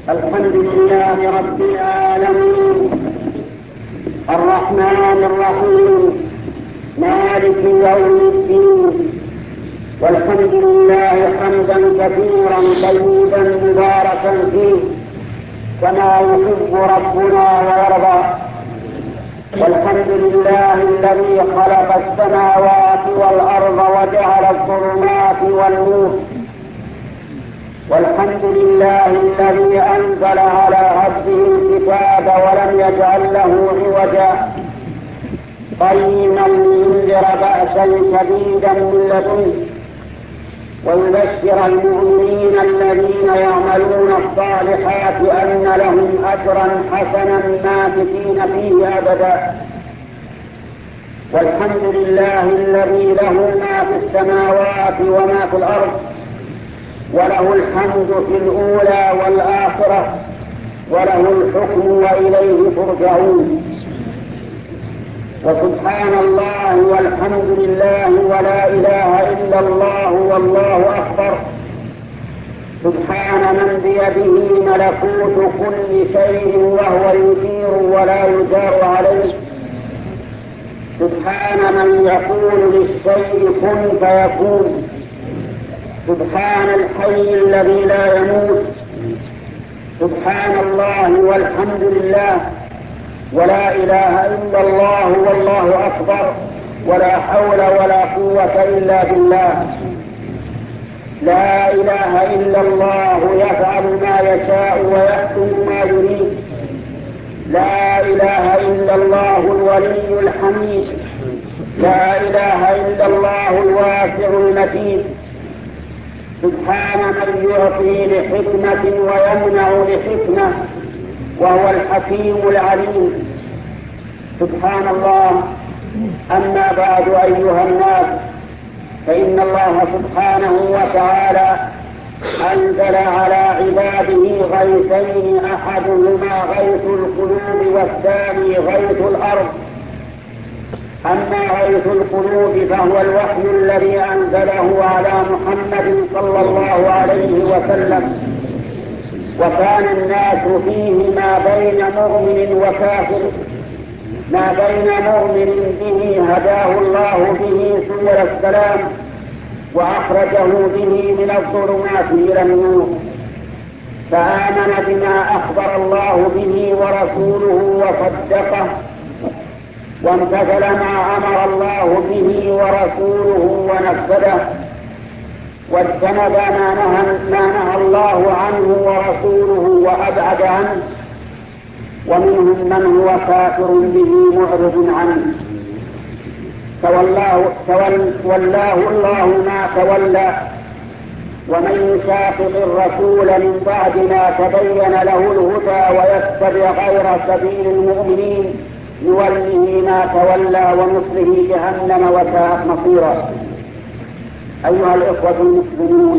الحمد لله رب العالمين الرحمن الرحيم مالك يوم الدين، والحمد لله حمدا كثيرا طيبا مباركا فيه كما يحب ربنا ويرضى. والحمد لله الذي خلق السماوات والأرض وجعل الظلمات والنور. والحمد لله الذي أنزل على عبده الكتاب ولم يجعل له عوجا قيما لينذر بأسا شديدا من لدنه ويبشر المؤمنين الذين يعملون الصالحات أن لهم أجرا حسنا ماكثين فيه أبدا. والحمد لله الذي له ما في السماوات وما في الأرض، وله الحمد في الأولى والآخرة، وله الحكم وإليه ترجعون. وسبحان الله والحمد لله ولا إله إلا الله والله أكبر. سبحان من بيده ملكوت كل شيء وهو يجير ولا يجار عليه. سبحان من يقول للشيء كن فيكون. سبحان الحي الذي لا يموت. سبحان الله والحمد لله ولا إله إلا الله والله أكبر، ولا حول ولا قوة إلا بالله. لا إله إلا الله يفعل ما يشاء ويحكم ما يريد. لا إله إلا الله الولي الحميد. لا إله إلا الله الواسع المتين. سبحان من يعطي لحكمة ويمنع لحكمة وهو الحكيم العليم. سبحان الله. أما بعد أيها الناس، فإن الله سبحانه وتعالى أنزل على عباده غيثين، أحدهما غيث القلوب والثاني غيث الأرض. أما غيث القلوب فهو الوحي الذي أنزله على محمد صلى الله عليه وسلم، وكان الناس فيه ما بين مؤمن وكافر، ما بين مؤمن به هداه الله به سبل السلام وأخرجه به من الظلمات إلى النور، فآمن بما أخبر الله به ورسوله وصدقه، وامتثل ما أمر الله به ورسوله ونفذه، واجتنب ما نهى الله عنه ورسوله وأبعد عنه. ومنهم من هو كافر به معرض عنه، تولاه الله ما تولى. ومن يشاقق الرسول من بعد ما تبين له الهدى ويتبع غير سبيل المؤمنين نوله ما تولى ونصله جهنم وساءت مصيرا. أيها الإخوة المسلمون،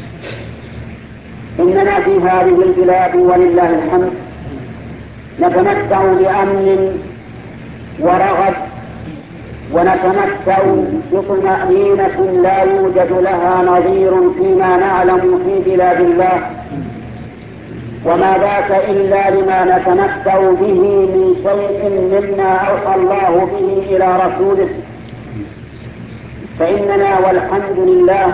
إننا في هذه البلاد ولله الحمد نتمتع بأمن ورغد، ونتمتع بطمأنينة لا يوجد لها نظير فيما نعلم في بلاد الله، وما ذاك إلا لما نتمتع به من شيء مما أوحى الله به إلى رسوله. فإننا والحمد لله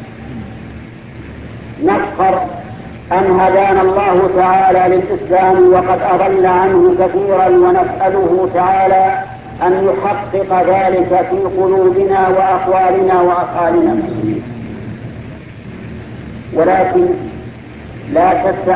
نفخر أن هدانا الله تعالى للإسلام وقد أضل عنه كثيرا، ونسأله تعالى أن يحقق ذلك في قلوبنا وأقوالنا وأفعالنا. ولكن لا شك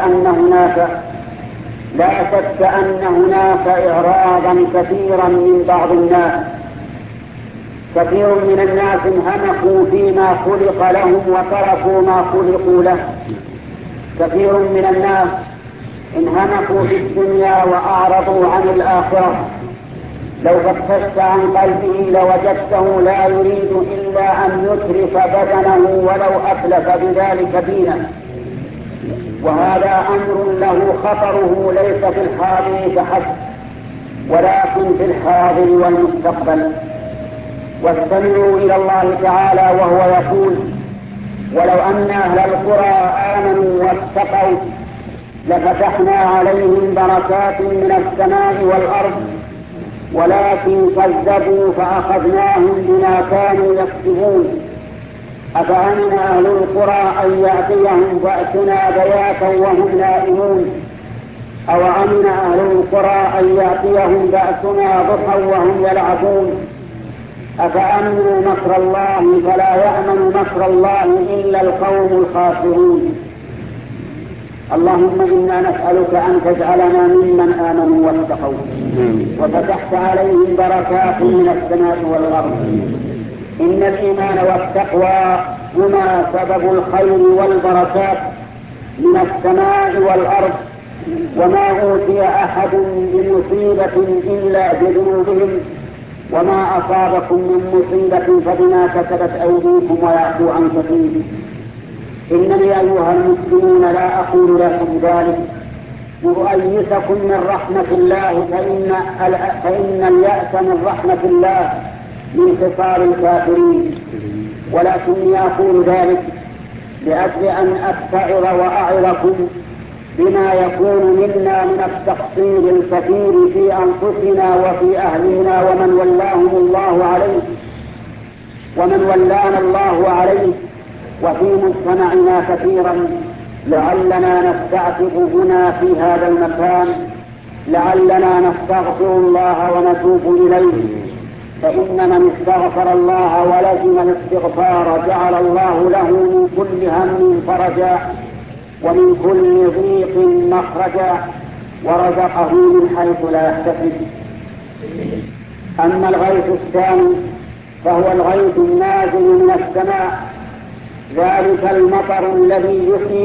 أن هناك إعراضا كثيرا من بعض الناس. كثير من الناس انهمكوا فيما خلق لهم وتركوا ما خلقوا له. كثير من الناس انهمكوا في الدنيا وأعرضوا عن الآخرة. لو فتشت عن قلبه لوجدته لا يريد إلا أن يترف بدنه ولو أتلف بذلك دينه. وهذا أمر له خطره ليس في الحاضر فحسب، ولكن في الحاضر والمستقبل. واستمعوا إلى الله تعالى وهو يقول: ولو أن أهل القرى آمنوا واتقوا لفتحنا عليهم بركات من السماء والأرض ولكن كذبوا فأخذناهم بما كانوا يكسبون. أفأمن أهل القرى أن يأتيهم بأسنا بياتا وهم نائمون أو أمن أهل القرى أن يأتيهم بأسنا ضحى وهم يلعبون. أفأمنوا مكر الله فلا يأمن مكر الله إلا القوم الخاسرون. اللهم إنا نسألك أن تجعلنا ممن آمنوا واتقوا وفتحت عليهم بركات من السماء والأرض. إن الإيمان والتقوى هما سبب الخير والبركات من السماء والأرض، وما أوتي أحد بمصيبة إلا بذنوبهم، وما أصابكم من مصيبة فبما كسبت أيديكم ويعفو عن كثير. إنني أيها المسلمون لا أقول لكم ذلك لأؤيسكم من رحمة الله، فإن اليأس من رحمة الله من خصال الكافرين، ولكني أقول ذلك لأجل أن أستعظ وأعظكم بما يكون منا من التقصير الكثير في أنفسنا وفي أهلنا ومن ولانا الله عليه وفي مجتمعنا كثيرا، لعلنا نستعتب هنا في هذا المكان، لعلنا نستغفر الله ونتوب إليه، فإن من استغفر الله ولزم الاستغفار جعل الله له من كل هم فرجا ومن كل ضيق مخرجا ورزقه من حيث لا يحتسب. أما الغيث الثاني فهو الغيث النازل من السماء، ذلك المطر الذي يحيي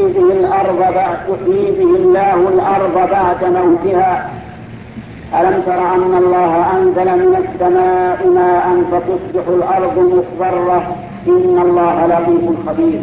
به الله الأرض بعد موتها. ألم تر أن الله أنزل من السماء ماء فتصبح الأرض مصفرة إن الله لطيف خبير.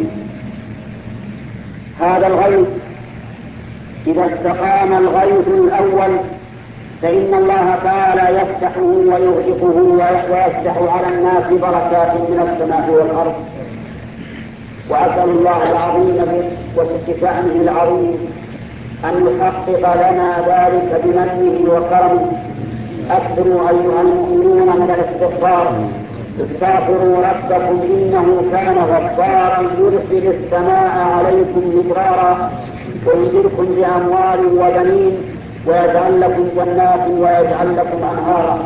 هذا الغيث إذا استقام الغيث الأول فإن الله تعالى يفتحه ويغلقه ويفتح على الناس بركات من السماء والأرض. وأسأل الله العظيم وبشأنه العظيم أن يحقق لنا ذلك بمنه وكرمه. أكثروا أيها المؤمنون من الاستغفار، استغفروا ربكم إنه كان غفارا يرسل السماء عليكم مدرارا ويمددكم بأموال وبنين ويجعل لكم جنات ويجعل لكم أنهارا.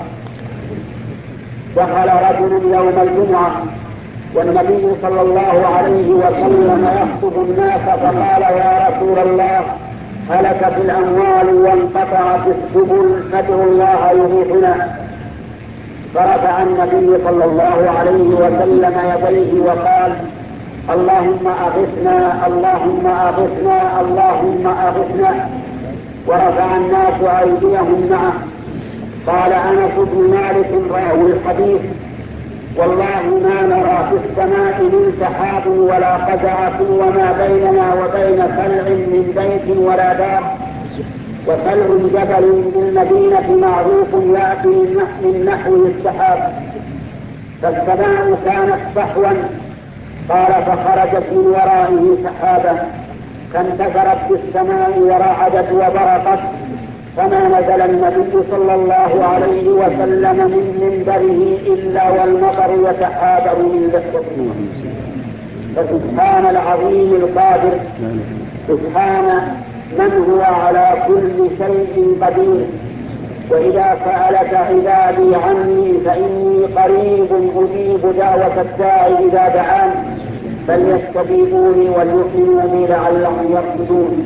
دخل رجل يوم الجمعة والنبي صلى الله عليه وسلم يخطب الناس فقال: يا رسول الله، هلكت الأموال وانقطعت السبل فادعوا الله يغيثنا. فرفع النبي صلى الله عليه وسلم يديه وقال: اللهم أغثنا اللهم أغثنا اللهم أغثنا. ورفع الناس أيديهم معه. قال أنس بن مالك راوي الحديث: والله ما نرى في السماء من سحاب ولا قزعة وما بيننا وبين سلع من بيت ولا دار، وسلع جبل بالمدينة معروف يأتي من نحو السحاب، فالسماء كانت صحوا. قال: فخرجت من ورائه سحابة فانتشرت في السماء ورعدت وبرقت، فما نزل النبي صلى الله عليه وسلم من منبره إلا والمطر يتحابر من لحظته. فسبحان العظيم القادر، سبحان من هو على كل شيء قدير. وإذا سألك عبادي عني فإني قريب أجيب دعوة الداعي إذا دعان فليستجيبوا لي وليؤمنوا بي لعلهم يرشدون.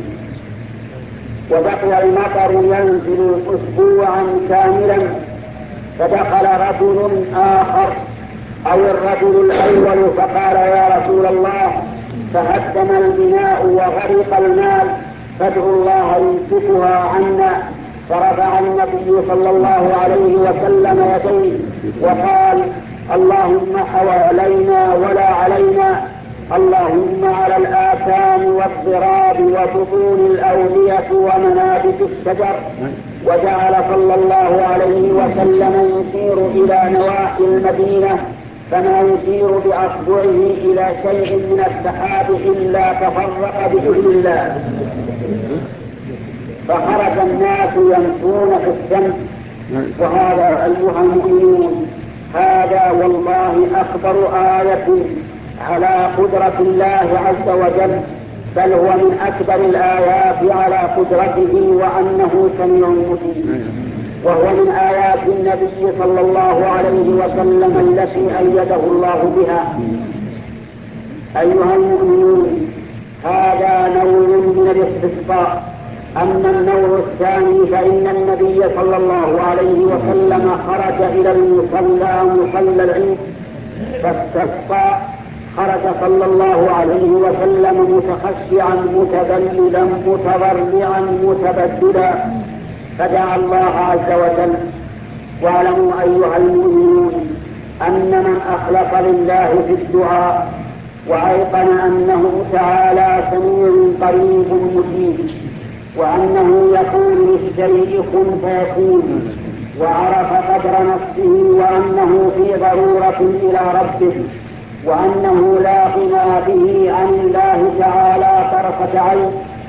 وبقي المطر ينزل أسبوعا كاملا، فدخل رجل آخر أو الرجل الأول فقال: يا رسول الله، تهدم البناء وغرق المال فادعوا الله يمسكها عنا. فرفع النبي صلى الله عليه وسلم يديه وقال: اللهم حوالينا ولا علينا، اللهم على الآثام والضراب وبطون الأودية ومنابت الشجر. وجعل صلى الله عليه وسلم يشير إلى نواحي المدينة فما يشير بأصبعه إلى شيء من السحاب إلا تفرق بإذن الله. فخرج الناس يمشون في الشمس. وهذا أيها المؤمنون هذا والله أكبر آية على قدرة الله عز وجل، بل هو من أكبر الآيات على قدرته وأنه سميع مجيب. وهو من آيات النبي صلى الله عليه وسلم التي أيده الله بها. أيها المؤمنون هذا نوع من الاستسقاء. أما النوع الثاني فإن النبي صلى الله عليه وسلم خرج إلى المصلى مصلى العيد فاستسقى. خرج صلى الله عليه وسلم متخشعا متذللا متضرعا متبدلا فدعا الله عز وجل. واعلموا أيها المؤمنون أن من أخلص لله في الدعاء وأيقن أنه تعالى سميع قريب مجيب، وأنه يقول للشيء كن فيكون، وعرف قدر نفسه وأنه في ضرورة إلى ربه، وأنه لا غنى به عن الله تعالى طرفة عين،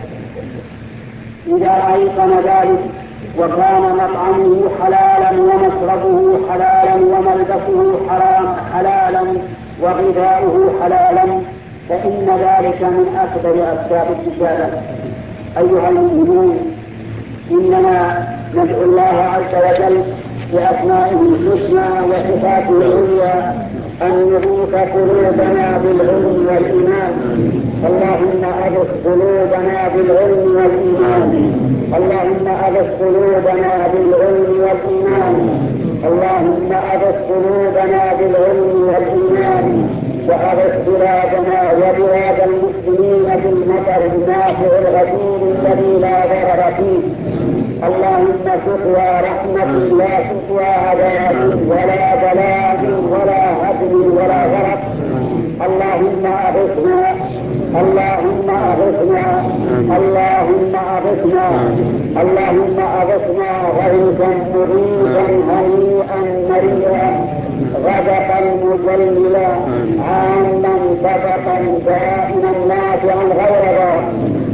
إذا أيقن ذلك وكان مطعمه حلالا ومشربه حلالا وملبسه حلالا وغذاؤه حلالا فإن ذلك من أكبر أسباب الإجابة. أيها المؤمنون إننا ندعو الله عز وجل بأسمائه الحسنى وصفاته العليا أن يغيث قلوبنا بالعلم والإيمان. اللهم أغث قلوبنا بالعلم والإيمان. اللهم أغث قلوبنا بالعلم والإيمان. اللهم أغث قلوبنا بالعلم والإيمان. وأغث بلادنا وبلاد المسلمين بالمطر النافع الغزير الذي لا ضرر فيه. اللهم سقيا رحمة لا سقيا عذاب ولا بلاء ولا هدم ولا غرق. اللهم أغثنا اللهم أغثنا اللهم أغثنا اللهم أغثنا غيثا مريدا هنيئا مريئا غدقا مجللا عاما سبقا دائما نافعا غير ضار.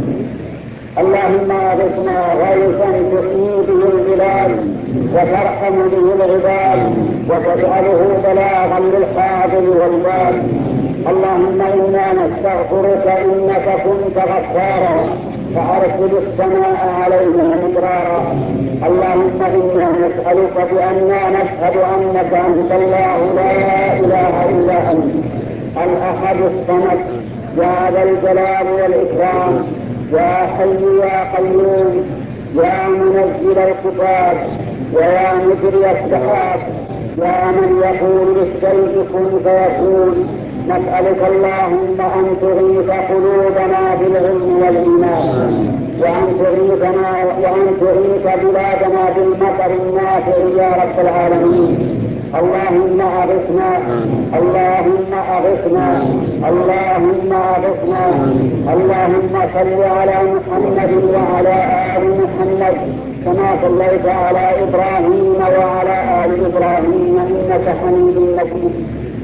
اللهم أغثنا غيثا تحيي به البلاد وترحم به العباد وتجعله بلاغا للحاضر والباد. اللهم إنا نستغفرك إنك كنت غفارا فأرسل السماء علينا مدرارا. اللهم إنا نسألك بأننا نشهد أنك أنت الله لا إله إلا أنت الأحد الصمد يا ذا الجلال والإكرام يا حي يا قيوم يا منزل الكتاب ويا مجري السحاب يا من يقول للشيء كن فيكون. نسألك اللهم أن تغيث قلوبنا بالعلم والإيمان وأن تغيث بلادنا بالمطر النافع يا رب العالمين. اللهم أغثنا اللهم أغثنا اللهم أغثنا. اللهم صل على محمد وعلى آل محمد كما صليت على إبراهيم وعلى آل إبراهيم إنك حميد مجيد.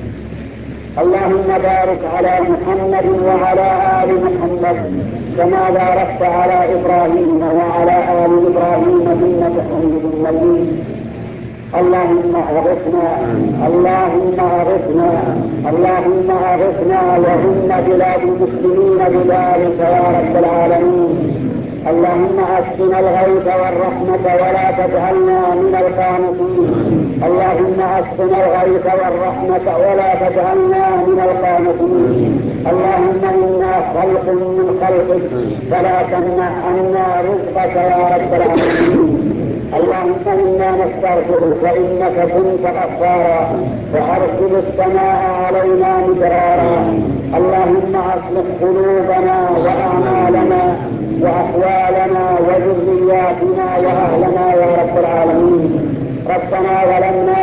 اللهم بارك على محمد وعلى آل محمد كما باركت على إبراهيم وعلى آل إبراهيم إنك حميد مجيد. اللهم أغثنا اللهم أغثنا اللهم أغثنا وإن بلاد المسلمين بذلك يا رب العالمين. اللهم أسقنا الغيث والرحمة ولا تجعلنا من القانطين. اللهم أسقنا الغيث والرحمة ولا تجعلنا من القانطين. اللهم إنا خلق من خلقك فلا تمنع عنا رزقك يا رب العالمين. اللهم إنا نستغفرك فإنك كنت غفارا فأرسل السماء علينا مدرارا. اللهم أصلح قلوبنا وأعمالنا وأحوالنا وذرياتنا وأهلنا يا رب العالمين. ربنا ظلمنا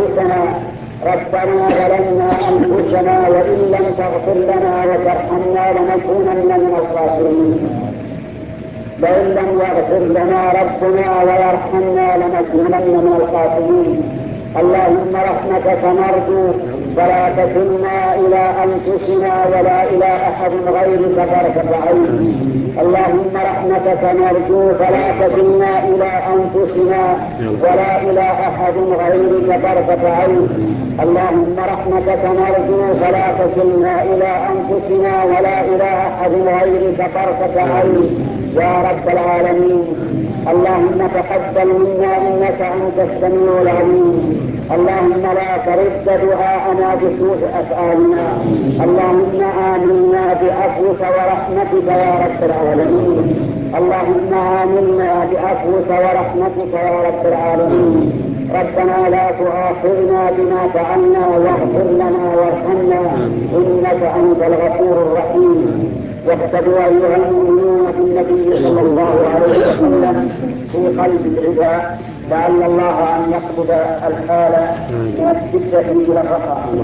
أنفسنا وإن لم تغفر لنا وترحمنا لنكونن من الخاسرين. لئن لم يغفر لنا ربنا ويرحمنا لنكونن من الخاسرين. اللهم رحمتك نرجو فلا تكلنا إلى أنفسنا ولا إلى أحد غيرك طرفة عين. اللهم رحمتك نرجو فلا تكلنا إلى أنفسنا ولا إلى أحد غيرك طرفة عين. اللهم رحمتك نرجو فلا تكلنا إلى أنفسنا ولا إلى أحد غيرك طرفة عين يا رب العالمين. اللهم تقبل منا إنك أنت السميع العليم. اللهم لا ترد دعاءنا بسوء أفعالنا. اللهم آمنا بعفوك ورحمتك يا رب العالمين. اللهم آمنا بعفوك ورحمتك يا رب العالمين. ربنا لا تؤاخذنا بما فعلنا واغفر لنا وارحمنا إنك أنت الغفور الرحيم. واقتدوا أيها المؤمنون بالنبي صلى الله عليه وسلم في قلب العباد لعل الله أن يقبض الحال من الشدة إلى الرخاء.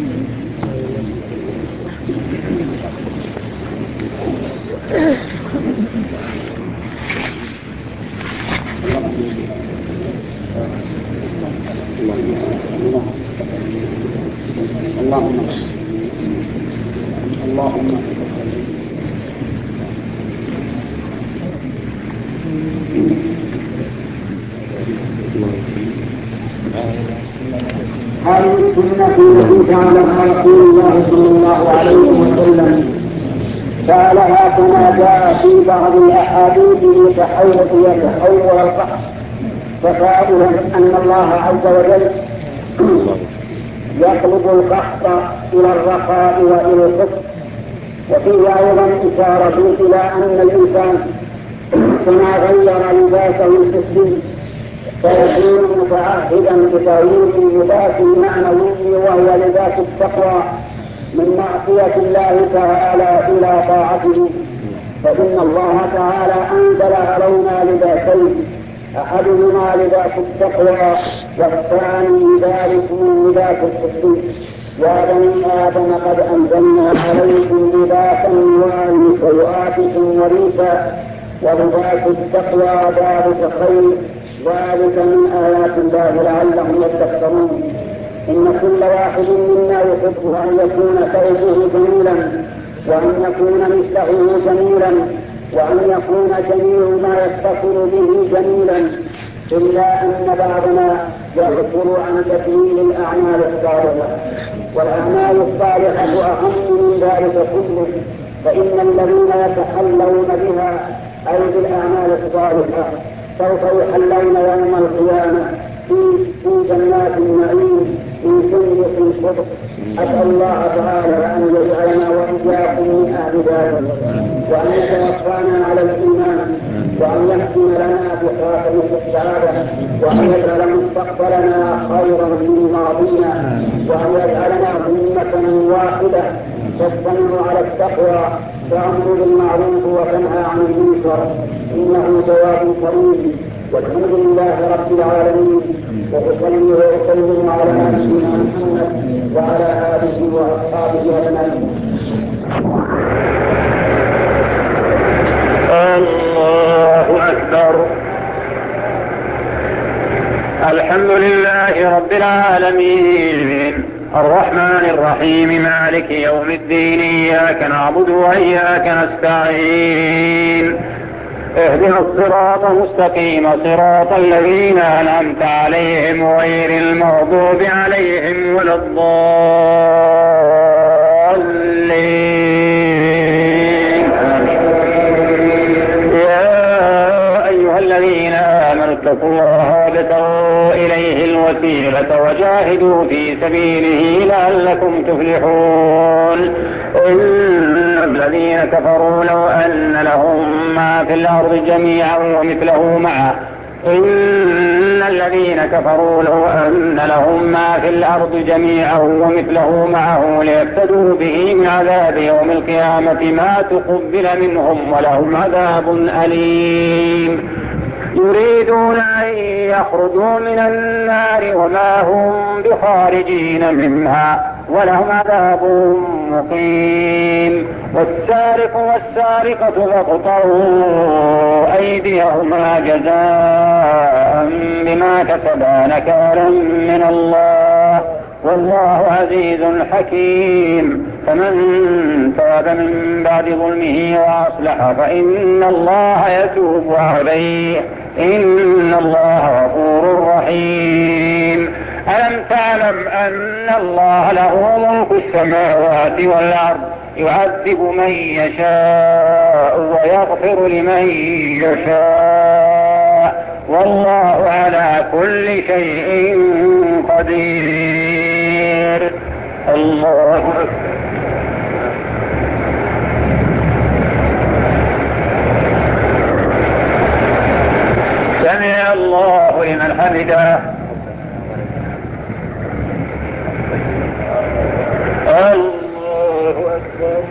اللهم هذه السنة التي فعلها رسول الله صلى الله عليه وسلم فعلها كما جاء في بعض الأحاديث يتحول القحط فقائلا أن الله عز وجل يقلب القحط إلى الرخاء وإلى الخفض. وفيه أيضا إشارة إلى أن الإنسان كما غير لباسه الحسي فيكون متعهدا بتغيير لباس معنوي وهو لباس التقوى من معصية الله تعالى إلى طاعته. فإن الله تعالى أنزل علينا لباسين أحدهما لباس التقوى والثاني ذلكم لباس الحسي. يا بني آدم قد أنزلنا عليكم لباسا يواري سوآتكم وريشا ولباس التقوى ذلك خير ذلك من آيات الله لعلهم يتذكرون. إن كل واحد منا يحب أن يكون ثوبه جميلا وأن يكون مثله جميلا وأن يكون جميع ما يتصل به جميلا إلا أن بعضنا يغفر عن تكميل الأعمال الصالحة. والأعمال الصالحة أهم من ذلك كله. فإن الذين يتحلون بها أي بالأعمال الصالحة سوف يحلون يوم القيامة في جنات النعيم في سندس صدق. أسأل الله تعالى أن يجعلنا وإياكم من أهل ذلك وأن يتوفانا على الإيمان وأن يختم لنا بخاتمة السعادة وأن يجعل مستقبلنا خيرا من ماضينا وأن يجعلنا أمة واحدة تستمر على التقوى وأمر بالمعروف وتنهى عن المنكر إنه جواب كريم. والحمد لله رب العالمين وأصلي وأسلم على نبينا محمد وعلى آله وأصحابه أجمعين. الله أكبر. الحمد لله رب العالمين الرحمن الرحيم مالك يوم الدين إياك نعبد وإياك نستعين اهدنا الصراط المستقيم صراط الذين أنعمت عليهم غير المغضوب عليهم ولا الضالين. يا أيها الذين آمنوا اتقوا الله وابتغوا إليه الوسيلة وجاهدوا في سبيله لعلكم تفلحون. إن الذين كفروا لو أن لهم ما في الأرض جميعا ومثله معه إن الذين كفروا لو أن لهم ما في الأرض جميعا ومثله معه ليفتدوا به من عذاب يوم القيامة ما تقبل منهم ولهم عذاب أليم. يريدون أن يخرجوا من النار وما هم بخارجين منها ولهم عذاب مقيم. والسارق والسارقة فاقطعوا أيديهما جزاء بما كسبا نكالا من الله والله عزيز حكيم. فمن تاب من بعد ظلمه وأصلح فإن الله يتوب عليه، إن الله غفور رحيم. ألم تعلم أن الله له ملك السماوات والأرض، يعذب من يشاء ويغفر لمن يشاء، والله على كل شيء قدير. الله أكبر. سمع الله لمن حمده. الله أكبر.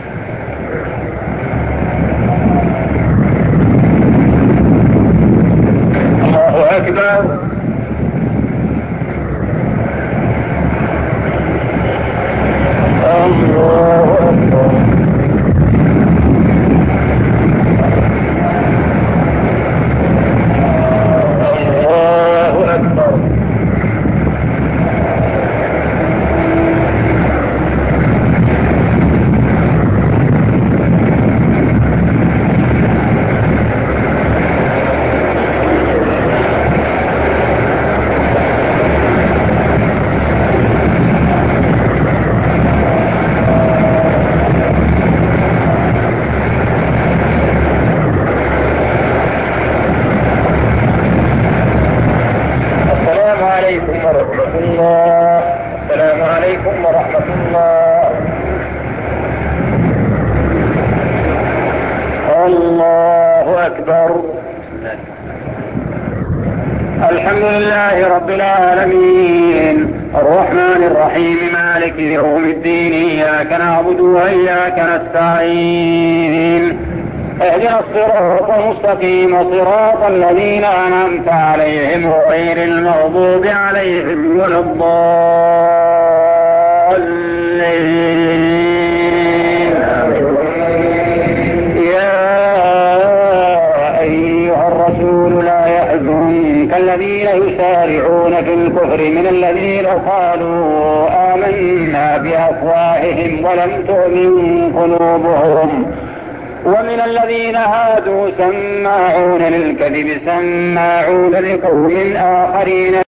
الله أكبر. الله أكبر. الله أكبر. السلام عليكم ورحمة الله. الله أكبر. الحمد لله رب العالمين، الرحمن الرحيم، مالك يوم الدين، إياك نعبد وإياك نستعين، اهدنا الصراط المستقيم، صراط الذين أنعمت عليهم غير المغضوب عليهم ولا الضالين. يا أيها الرسول لا يحزنك الذين يسارعون في الكفر من الذين قالوا آمنا بأفواههم ولم تؤمن قلوبهم، ومن الذين هادوا سماعون للكذب سماعون لقوم آخرين